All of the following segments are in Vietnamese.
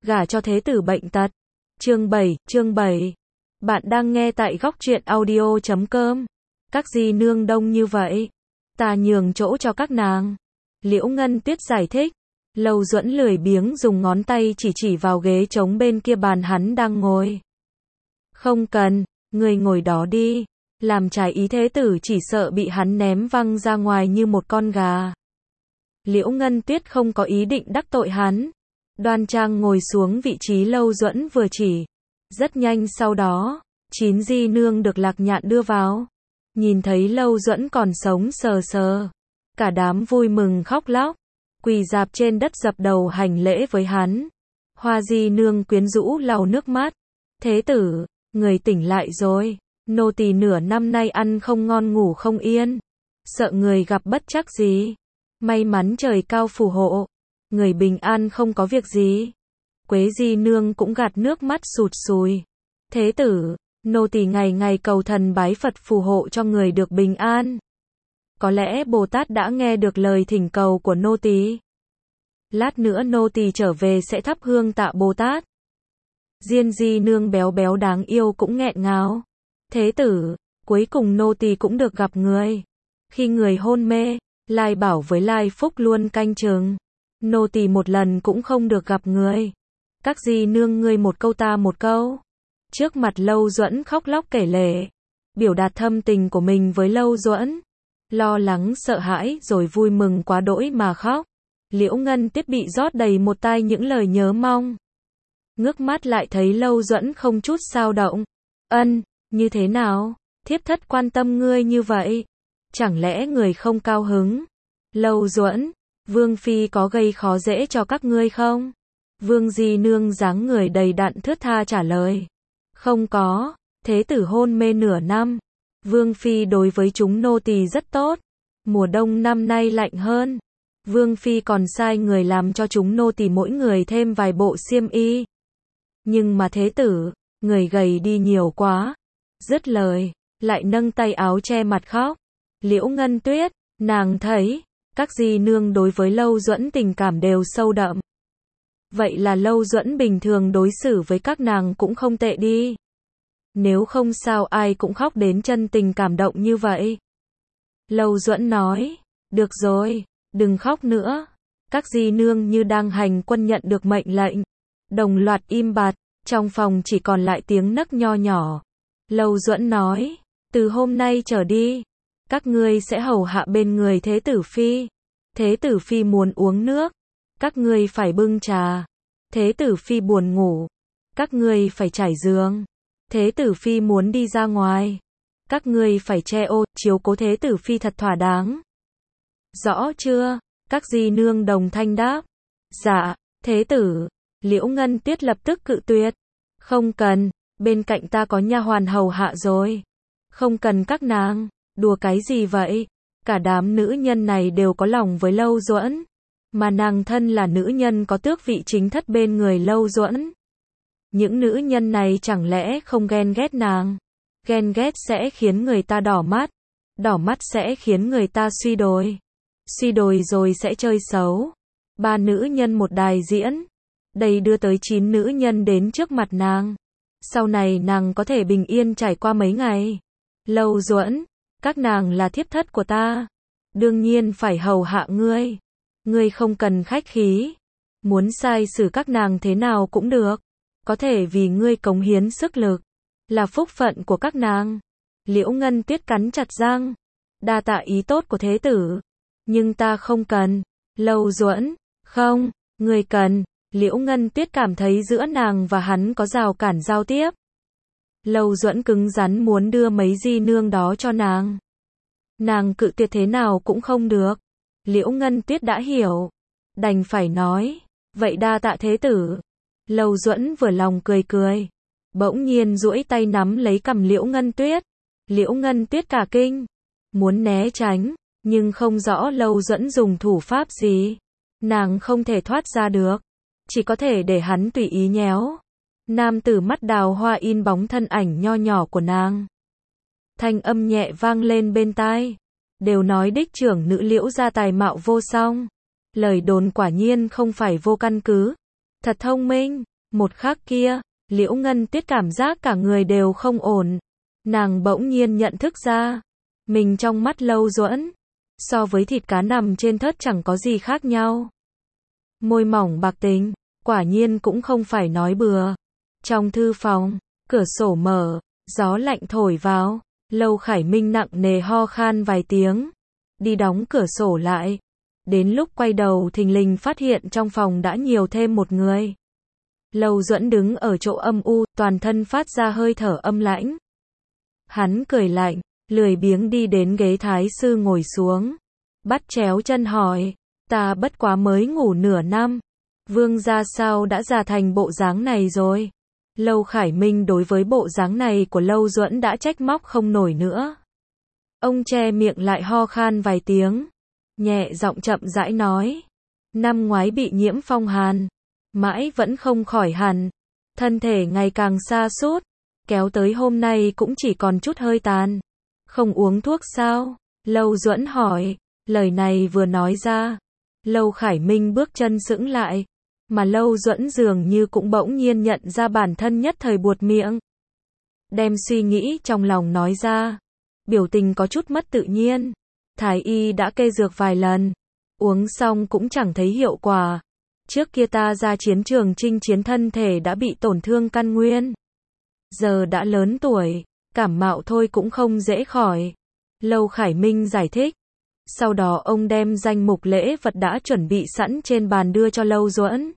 gả cho thế tử bệnh tật. Chương 7. Bạn đang nghe tại góc truyện audio.com. Các di nương đông như vậy, ta nhường chỗ cho các nàng. Liễu Ngân Tuyết giải thích. Lâu Duẫn lười biếng dùng ngón tay chỉ vào ghế trống bên kia bàn hắn đang ngồi. Không cần, người ngồi đó đi. Làm trái ý thế tử chỉ sợ bị hắn ném văng ra ngoài như một con gà. Liễu Ngân Tuyết không có ý định đắc tội hắn. Đoan trang ngồi xuống vị trí Lâu Duẫn vừa chỉ. Rất nhanh sau đó, 9 di nương được Lạc Nhạn đưa vào. Nhìn thấy Lâu Duẫn còn sống sờ sờ. Cả đám vui mừng khóc lóc. Quỳ rạp trên đất dập đầu hành lễ với hắn. Hoa di nương quyến rũ lau nước mắt. Thế tử, người tỉnh lại rồi. Nô tỳ nửa năm nay ăn không ngon ngủ không yên. Sợ người gặp bất trắc gì. May mắn trời cao phù hộ. Người bình an không có việc gì. Quế di nương cũng gạt nước mắt sụt sùi. Thế tử, nô tỳ ngày ngày cầu thần bái Phật phù hộ cho người được bình an. Có lẽ Bồ Tát đã nghe được lời thỉnh cầu của nô tỳ. Lát nữa nô tỳ trở về sẽ thắp hương tạ Bồ Tát. Diên di nương béo béo đáng yêu cũng nghẹn ngào. Thế tử, cuối cùng nô tỳ cũng được gặp người. Khi người hôn mê, Lai Bảo với Lai Phúc luôn canh chừng. Nô tỳ một lần cũng không được gặp người. Các di nương ngươi một câu ta một câu. Trước mặt Lâu Duẫn khóc lóc kể lể. Biểu đạt thâm tình của mình với Lâu Duẫn. Lo lắng sợ hãi rồi vui mừng quá đỗi mà khóc. Liễu Ngân Tuyết bị rót đầy một tai những lời nhớ mong. Ngước mắt lại thấy Lâu Duẫn không chút xao động. Ân, như thế nào? Thiếp thất quan tâm ngươi như vậy. Chẳng lẽ người không cao hứng? Lâu Duẫn, Vương Phi có gây khó dễ cho các ngươi không? Vương Di Nương dáng người đầy đặn thướt tha trả lời. Không có, thế tử hôn mê nửa năm. Vương Phi đối với chúng nô tỳ rất tốt. Mùa đông năm nay lạnh hơn. Vương Phi còn sai người làm cho chúng nô tỳ mỗi người thêm vài bộ xiêm y. Nhưng mà thế tử, người gầy đi nhiều quá. Dứt lời, lại nâng tay áo che mặt khóc. Liễu Ngân Tuyết, nàng thấy, các di nương đối với Lâu Duẫn tình cảm đều sâu đậm. Vậy là Lâu Duẫn bình thường đối xử với các nàng cũng không tệ đi. Nếu không sao ai cũng khóc đến chân tình cảm động như vậy. Lâu Duẫn nói, được rồi, đừng khóc nữa. Các di nương như đang hành quân nhận được mệnh lệnh. Đồng loạt im bặt, trong phòng chỉ còn lại tiếng nấc nho nhỏ. Lâu Duẫn nói, từ hôm nay trở đi, các ngươi sẽ hầu hạ bên người Thế tử Phi. Thế tử Phi muốn uống nước, các ngươi phải bưng trà. Thế tử Phi buồn ngủ, các ngươi phải trải giường. Thế tử Phi muốn đi ra ngoài, các ngươi phải che ô, chiếu cố Thế tử Phi thật thỏa đáng. Rõ chưa? Các di nương đồng thanh đáp. Dạ, thế tử. Liễu Ngân Tuyết lập tức cự tuyệt. Không cần, bên cạnh ta có nha hoàn hầu hạ rồi. Không cần các nàng. Đùa cái gì vậy? Cả đám nữ nhân này đều có lòng với Lâu Duẫn. Mà nàng thân là nữ nhân có tước vị chính thất bên người Lâu Duẫn. Những nữ nhân này chẳng lẽ không ghen ghét nàng? Ghen ghét sẽ khiến người ta đỏ mắt. Đỏ mắt sẽ khiến người ta suy đồi. Suy đồi rồi sẽ chơi xấu. 3 nữ nhân một đài diễn. Đây đưa tới 9 nữ nhân đến trước mặt nàng. Sau này nàng có thể bình yên trải qua mấy ngày. Lâu Duẫn, các nàng là thiếp thất của ta. Đương nhiên phải hầu hạ ngươi. Ngươi không cần khách khí. Muốn sai xử các nàng thế nào cũng được. Có thể vì ngươi cống hiến sức lực. Là phúc phận của các nàng. Liễu Ngân Tuyết cắn chặt răng. Đa tạ ý tốt của thế tử. Nhưng ta không cần. Lâu Duẫn, không, ngươi cần. Liễu Ngân Tuyết cảm thấy giữa nàng và hắn có rào cản giao tiếp. Lâu Duẫn cứng rắn muốn đưa mấy di nương đó cho nàng. Nàng cự tuyệt thế nào cũng không được. Liễu Ngân Tuyết đã hiểu. Đành phải nói. Vậy đa tạ thế tử. Lâu Duẫn vừa lòng cười cười. Bỗng nhiên duỗi tay nắm lấy cằm Liễu Ngân Tuyết. Liễu Ngân Tuyết cả kinh. Muốn né tránh. Nhưng không rõ Lâu Duẫn dùng thủ pháp gì. Nàng không thể thoát ra được. Chỉ có thể để hắn tùy ý nhéo. Nam tử mắt đào hoa in bóng thân ảnh nho nhỏ của nàng. Thanh âm nhẹ vang lên bên tai. Đều nói đích trưởng nữ Liễu gia tài mạo vô song. Lời đồn quả nhiên không phải vô căn cứ. Thật thông minh. Một khắc kia, Liễu Ngân Tuyết cảm giác cả người đều không ổn. Nàng bỗng nhiên nhận thức ra, mình trong mắt Lâu Duẫn, so với thịt cá nằm trên thớt chẳng có gì khác nhau. Môi mỏng bạc tính, quả nhiên cũng không phải nói bừa. Trong thư phòng, cửa sổ mở, gió lạnh thổi vào, Lâu Khải Minh nặng nề ho khan vài tiếng, đi đóng cửa sổ lại. Đến lúc quay đầu thình lình phát hiện trong phòng đã nhiều thêm một người. Lâu Duẫn đứng ở chỗ âm u, toàn thân phát ra hơi thở âm lãnh. Hắn cười lạnh, lười biếng đi đến ghế thái sư ngồi xuống, bắt chéo chân hỏi, ta bất quá mới ngủ nửa năm, vương gia sao đã già thành bộ dáng này rồi? Lâu Khải Minh đối với bộ dáng này của Lâu Duẫn đã trách móc không nổi nữa. Ông che miệng lại ho khan vài tiếng, nhẹ giọng chậm rãi nói, năm ngoái bị nhiễm phong hàn, mãi vẫn không khỏi hẳn, thân thể ngày càng sa sút, kéo tới hôm nay cũng chỉ còn chút hơi tàn. Không uống thuốc sao? Lâu Duẫn hỏi, lời này vừa nói ra, Lâu Khải Minh bước chân sững lại, mà Lâu Duẫn dường như cũng bỗng nhiên nhận ra bản thân nhất thời buột miệng. Đem suy nghĩ trong lòng nói ra, biểu tình có chút mất tự nhiên. Thái y đã kê dược vài lần, uống xong cũng chẳng thấy hiệu quả. Trước kia ta ra chiến trường chinh chiến thân thể đã bị tổn thương căn nguyên. Giờ đã lớn tuổi, cảm mạo thôi cũng không dễ khỏi. Lâu Khải Minh giải thích. Sau đó ông đem danh mục lễ vật đã chuẩn bị sẵn trên bàn đưa cho Lâu Duẫn.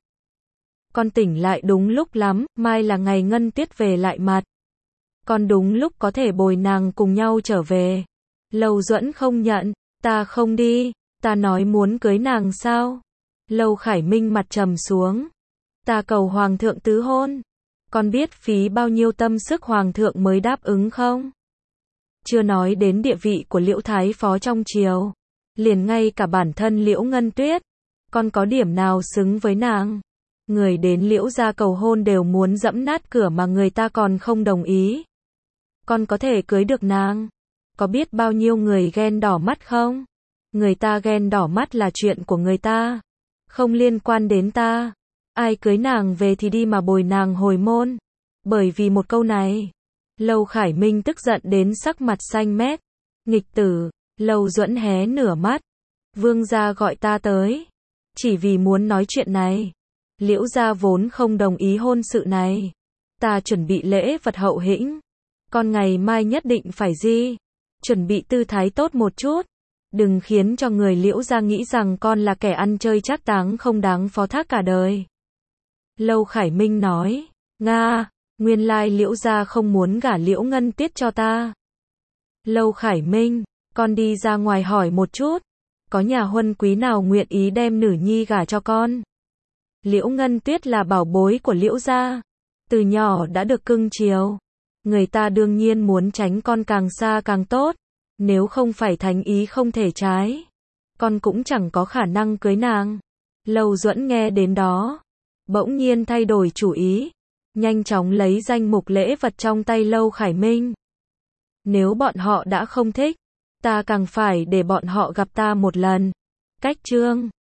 Con tỉnh lại đúng lúc lắm, mai là ngày Ngân Tuyết về lại mặt. Con đúng lúc có thể bồi nàng cùng nhau trở về. Lâu Duẫn không nhận, ta không đi, ta nói muốn cưới nàng sao? Lâu Khải Minh mặt trầm xuống. Ta cầu Hoàng thượng tứ hôn. Con biết phí bao nhiêu tâm sức Hoàng thượng mới đáp ứng không? Chưa nói đến địa vị của Liễu Thái Phó trong triều. Liền ngay cả bản thân Liễu Ngân Tuyết. Con có điểm nào xứng với nàng? Người đến Liễu gia cầu hôn đều muốn dẫm nát cửa mà người ta còn không đồng ý. Con có thể cưới được nàng. Có biết bao nhiêu người ghen đỏ mắt không? Người ta ghen đỏ mắt là chuyện của người ta. Không liên quan đến ta. Ai cưới nàng về thì đi mà bồi nàng hồi môn. Bởi vì một câu này, Lâu Khải Minh tức giận đến sắc mặt xanh mét. Nghịch tử, Lâu Duẫn hé nửa mắt. Vương gia gọi ta tới. Chỉ vì muốn nói chuyện này. Liễu gia vốn không đồng ý hôn sự này. Ta chuẩn bị lễ vật hậu hĩnh. Con ngày mai nhất định phải chuẩn bị tư thái tốt một chút. Đừng khiến cho người Liễu gia nghĩ rằng con là kẻ ăn chơi trác táng không đáng phó thác cả đời. Lâu Khải Minh nói, Nga, nguyên lai Liễu gia không muốn gả Liễu Ngân Tuyết cho ta. Lâu Khải Minh, con đi ra ngoài hỏi một chút, có nhà huân quý nào nguyện ý đem nữ nhi gả cho con? Liễu Ngân Tuyết là bảo bối của Liễu gia, từ nhỏ đã được cưng chiều. Người ta đương nhiên muốn tránh con càng xa càng tốt, nếu không phải thánh ý không thể trái. Con cũng chẳng có khả năng cưới nàng. Lâu Duẫn nghe đến đó, bỗng nhiên thay đổi chủ ý, nhanh chóng lấy danh mục lễ vật trong tay Lâu Khải Minh. Nếu bọn họ đã không thích, ta càng phải để bọn họ gặp ta một lần. Cách chương